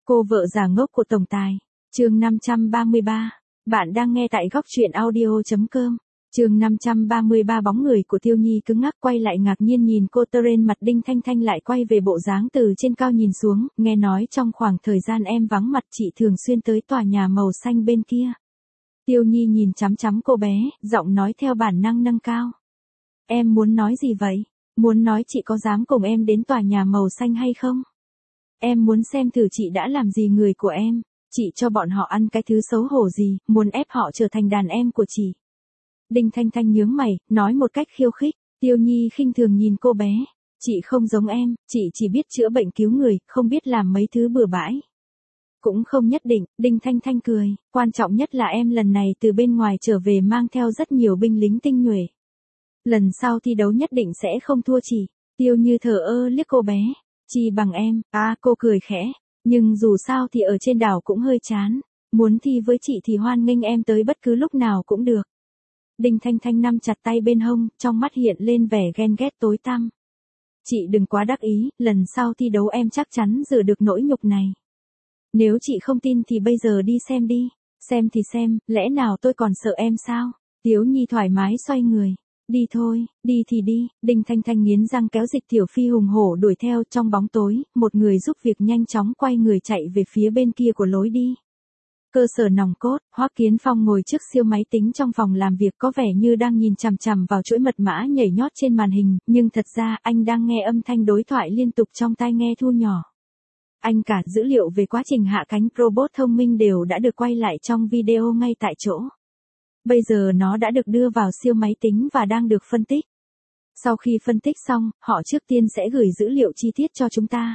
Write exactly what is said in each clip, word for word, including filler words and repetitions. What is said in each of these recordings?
Cô vợ già ngốc của tổng tài. Chương năm trăm ba mươi ba. Bạn đang nghe tại góc truyện audio chấm com. Chương năm trăm ba mươi ba. Bóng người của Tiêu Nhi cứng ngắc quay lại ngạc nhiên nhìn cô. Teren mặt Đinh Thanh Thanh lại quay về bộ dáng từ trên cao nhìn xuống, nghe nói trong khoảng thời gian em vắng mặt chị thường xuyên tới tòa nhà màu xanh bên kia. Tiêu Nhi nhìn chằm chằm cô bé, giọng nói theo bản năng nâng cao. Em muốn nói gì vậy? Muốn nói chị có dám cùng em đến tòa nhà màu xanh hay không? Em muốn xem thử chị đã làm gì người của em, chị cho bọn họ ăn cái thứ xấu hổ gì, muốn ép họ trở thành đàn em của chị. Đinh Thanh Thanh nhướng mày, nói một cách khiêu khích. Tiêu Nhi khinh thường nhìn cô bé. Chị không giống em, chị chỉ biết chữa bệnh cứu người, không biết làm mấy thứ bừa bãi. Cũng không nhất định, Đinh Thanh Thanh cười, quan trọng nhất là em lần này từ bên ngoài trở về mang theo rất nhiều binh lính tinh nhuệ. Lần sau thi đấu nhất định sẽ không thua chị. Tiêu Như thờ ơ liếc cô bé. Chi bằng em, à cô cười khẽ, nhưng dù sao thì ở trên đảo cũng hơi chán, muốn thi với chị thì hoan nghênh em tới bất cứ lúc nào cũng được. Đinh Thanh Thanh nắm chặt tay bên hông, trong mắt hiện lên vẻ ghen ghét tối tăm. Chị đừng quá đắc ý, lần sau thi đấu em chắc chắn rửa được nỗi nhục này. Nếu chị không tin thì bây giờ đi xem đi, xem thì xem, lẽ nào tôi còn sợ em sao? Tiếu Nhi thoải mái xoay người. Đi thôi, đi thì đi. Đinh Thanh Thanh nghiến răng kéo Dịch Tiểu Phi hùng hổ đuổi theo. Trong bóng tối, một người giúp việc nhanh chóng quay người chạy về phía bên kia của lối đi. Cơ sở nòng cốt, Hoắc Kiến Phong ngồi trước siêu máy tính trong phòng làm việc có vẻ như đang nhìn chằm chằm vào chuỗi mật mã nhảy nhót trên màn hình, nhưng thật ra anh đang nghe âm thanh đối thoại liên tục trong tai nghe thu nhỏ. Anh cả dữ liệu về quá trình hạ cánh robot thông minh đều đã được quay lại trong video ngay tại chỗ. Bây giờ nó đã được đưa vào siêu máy tính và đang được phân tích. Sau khi phân tích xong, họ trước tiên sẽ gửi dữ liệu chi tiết cho chúng ta.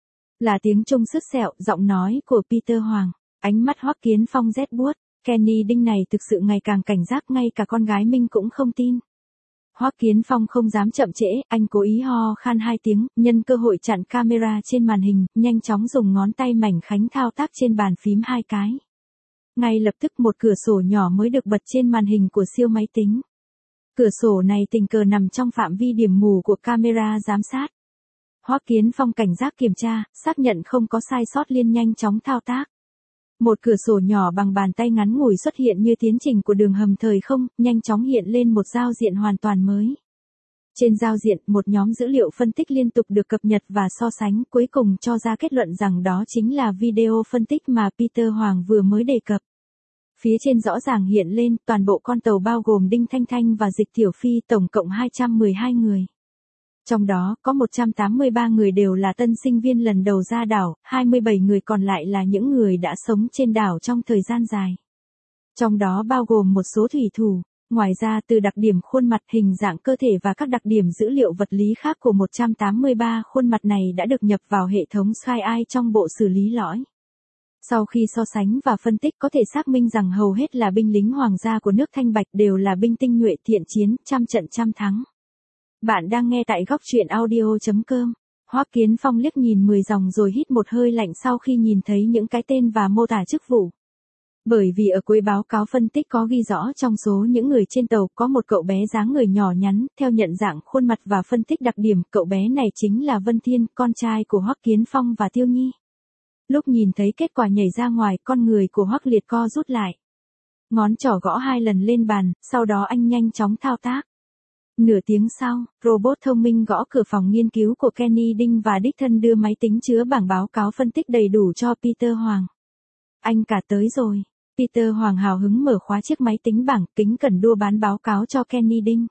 Là tiếng Trung sứt sẹo, giọng nói của Peter Hoàng. Ánh mắt Hoắc Kiến Phong rét buốt. Kenny Đinh này thực sự ngày càng cảnh giác, ngay cả con gái Minh cũng không tin. Hoắc Kiến Phong không dám chậm trễ, anh cố ý ho khan hai tiếng, nhân cơ hội chặn camera trên màn hình, nhanh chóng dùng ngón tay mảnh khảnh thao tác trên bàn phím hai cái. Ngay lập tức một cửa sổ nhỏ mới được bật trên màn hình của siêu máy tính. Cửa sổ này tình cờ nằm trong phạm vi điểm mù của camera giám sát. Hoắc Kiến Phong cảnh giác kiểm tra, xác nhận không có sai sót liền nhanh chóng thao tác. Một cửa sổ nhỏ bằng bàn tay ngắn ngủi xuất hiện như tiến trình của đường hầm thời không, nhanh chóng hiện lên một giao diện hoàn toàn mới. Trên giao diện, một nhóm dữ liệu phân tích liên tục được cập nhật và so sánh, cuối cùng cho ra kết luận rằng đó chính là video phân tích mà Peter Hoàng vừa mới đề cập. Phía trên rõ ràng hiện lên, toàn bộ con tàu bao gồm Đinh Thanh Thanh và Dịch Tiểu Phi tổng cộng hai trăm mười hai người. Trong đó, có một trăm tám mươi ba người đều là tân sinh viên lần đầu ra đảo, hai mươi bảy người còn lại là những người đã sống trên đảo trong thời gian dài. Trong đó bao gồm một số thủy thủ. Ngoài ra từ đặc điểm khuôn mặt, hình dạng cơ thể và các đặc điểm dữ liệu vật lý khác của một trăm tám mươi ba khuôn mặt này đã được nhập vào hệ thống SkyEye trong bộ xử lý lõi. Sau khi so sánh và phân tích có thể xác minh rằng hầu hết là binh lính hoàng gia của nước Thanh Bạch, đều là binh tinh nhuệ thiện chiến, trăm trận trăm thắng. Bạn đang nghe tại góc truyện audio chấm com. Hoắc Kiến Phong liếc nhìn mười dòng rồi hít một hơi lạnh sau khi nhìn thấy những cái tên và mô tả chức vụ. Bởi vì ở cuối báo cáo phân tích có ghi rõ trong số những người trên tàu có một cậu bé dáng người nhỏ nhắn, theo nhận dạng khuôn mặt và phân tích đặc điểm, cậu bé này chính là Vân Thiên, con trai của Hoắc Kiến Phong và Tiêu Nhi. Lúc nhìn thấy kết quả nhảy ra ngoài, con người của Hoắc Liệt co rút lại. Ngón trỏ gõ hai lần lên bàn, sau đó anh nhanh chóng thao tác. Nửa tiếng sau, robot thông minh gõ cửa phòng nghiên cứu của Kenny Đinh và đích thân đưa máy tính chứa bảng báo cáo phân tích đầy đủ cho Peter Hoàng. Anh cả tới rồi. Peter Hoàng hào hứng mở khóa chiếc máy tính bảng, kính cẩn đua bán báo cáo cho Kenny Đinh.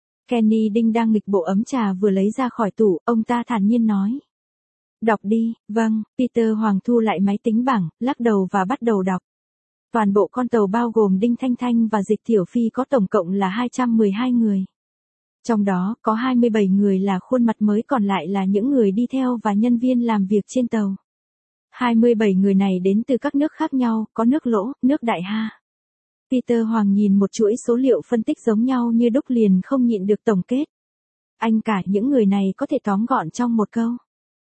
Kenny Đinh đang nghịch bộ ấm trà vừa lấy ra khỏi tủ, ông ta thản nhiên nói. Đọc đi. Vâng. Peter Hoàng thu lại máy tính bảng, lắc đầu và bắt đầu đọc. Toàn bộ con tàu bao gồm Đinh Thanh Thanh và Dịch Tiểu Phi có tổng cộng là hai trăm mười hai người. Trong đó, có hai mươi bảy người là khuôn mặt mới, còn lại là những người đi theo và nhân viên làm việc trên tàu. hai mươi bảy người này đến từ các nước khác nhau, có nước Lỗ, nước Đại Ha. Peter Hoàng nhìn một chuỗi số liệu phân tích giống nhau như đúc liền không nhịn được tổng kết. Anh cả những người này có thể tóm gọn trong một câu.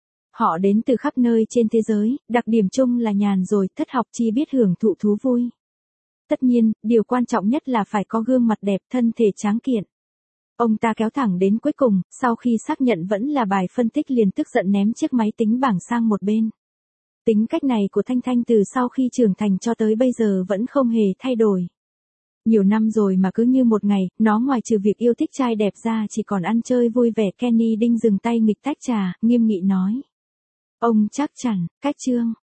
Họ đến từ khắp nơi trên thế giới, đặc điểm chung là nhàn rồi, thất học chi biết hưởng thụ thú vui. Tất nhiên, điều quan trọng nhất là phải có gương mặt đẹp, thân thể tráng kiện. Ông ta kéo thẳng đến cuối cùng, sau khi xác nhận vẫn là bài phân tích liền tức giận ném chiếc máy tính bảng sang một bên. tính cách này của Thanh Thanh từ sau khi trưởng thành cho tới bây giờ vẫn không hề thay đổi. Nhiều năm rồi mà cứ như một ngày, nó ngoài trừ việc yêu thích trai đẹp ra chỉ còn ăn chơi vui vẻ. Kenny Đinh dừng tay nghịch tách trà, nghiêm nghị nói. Ông chắc chắn, cách Trương.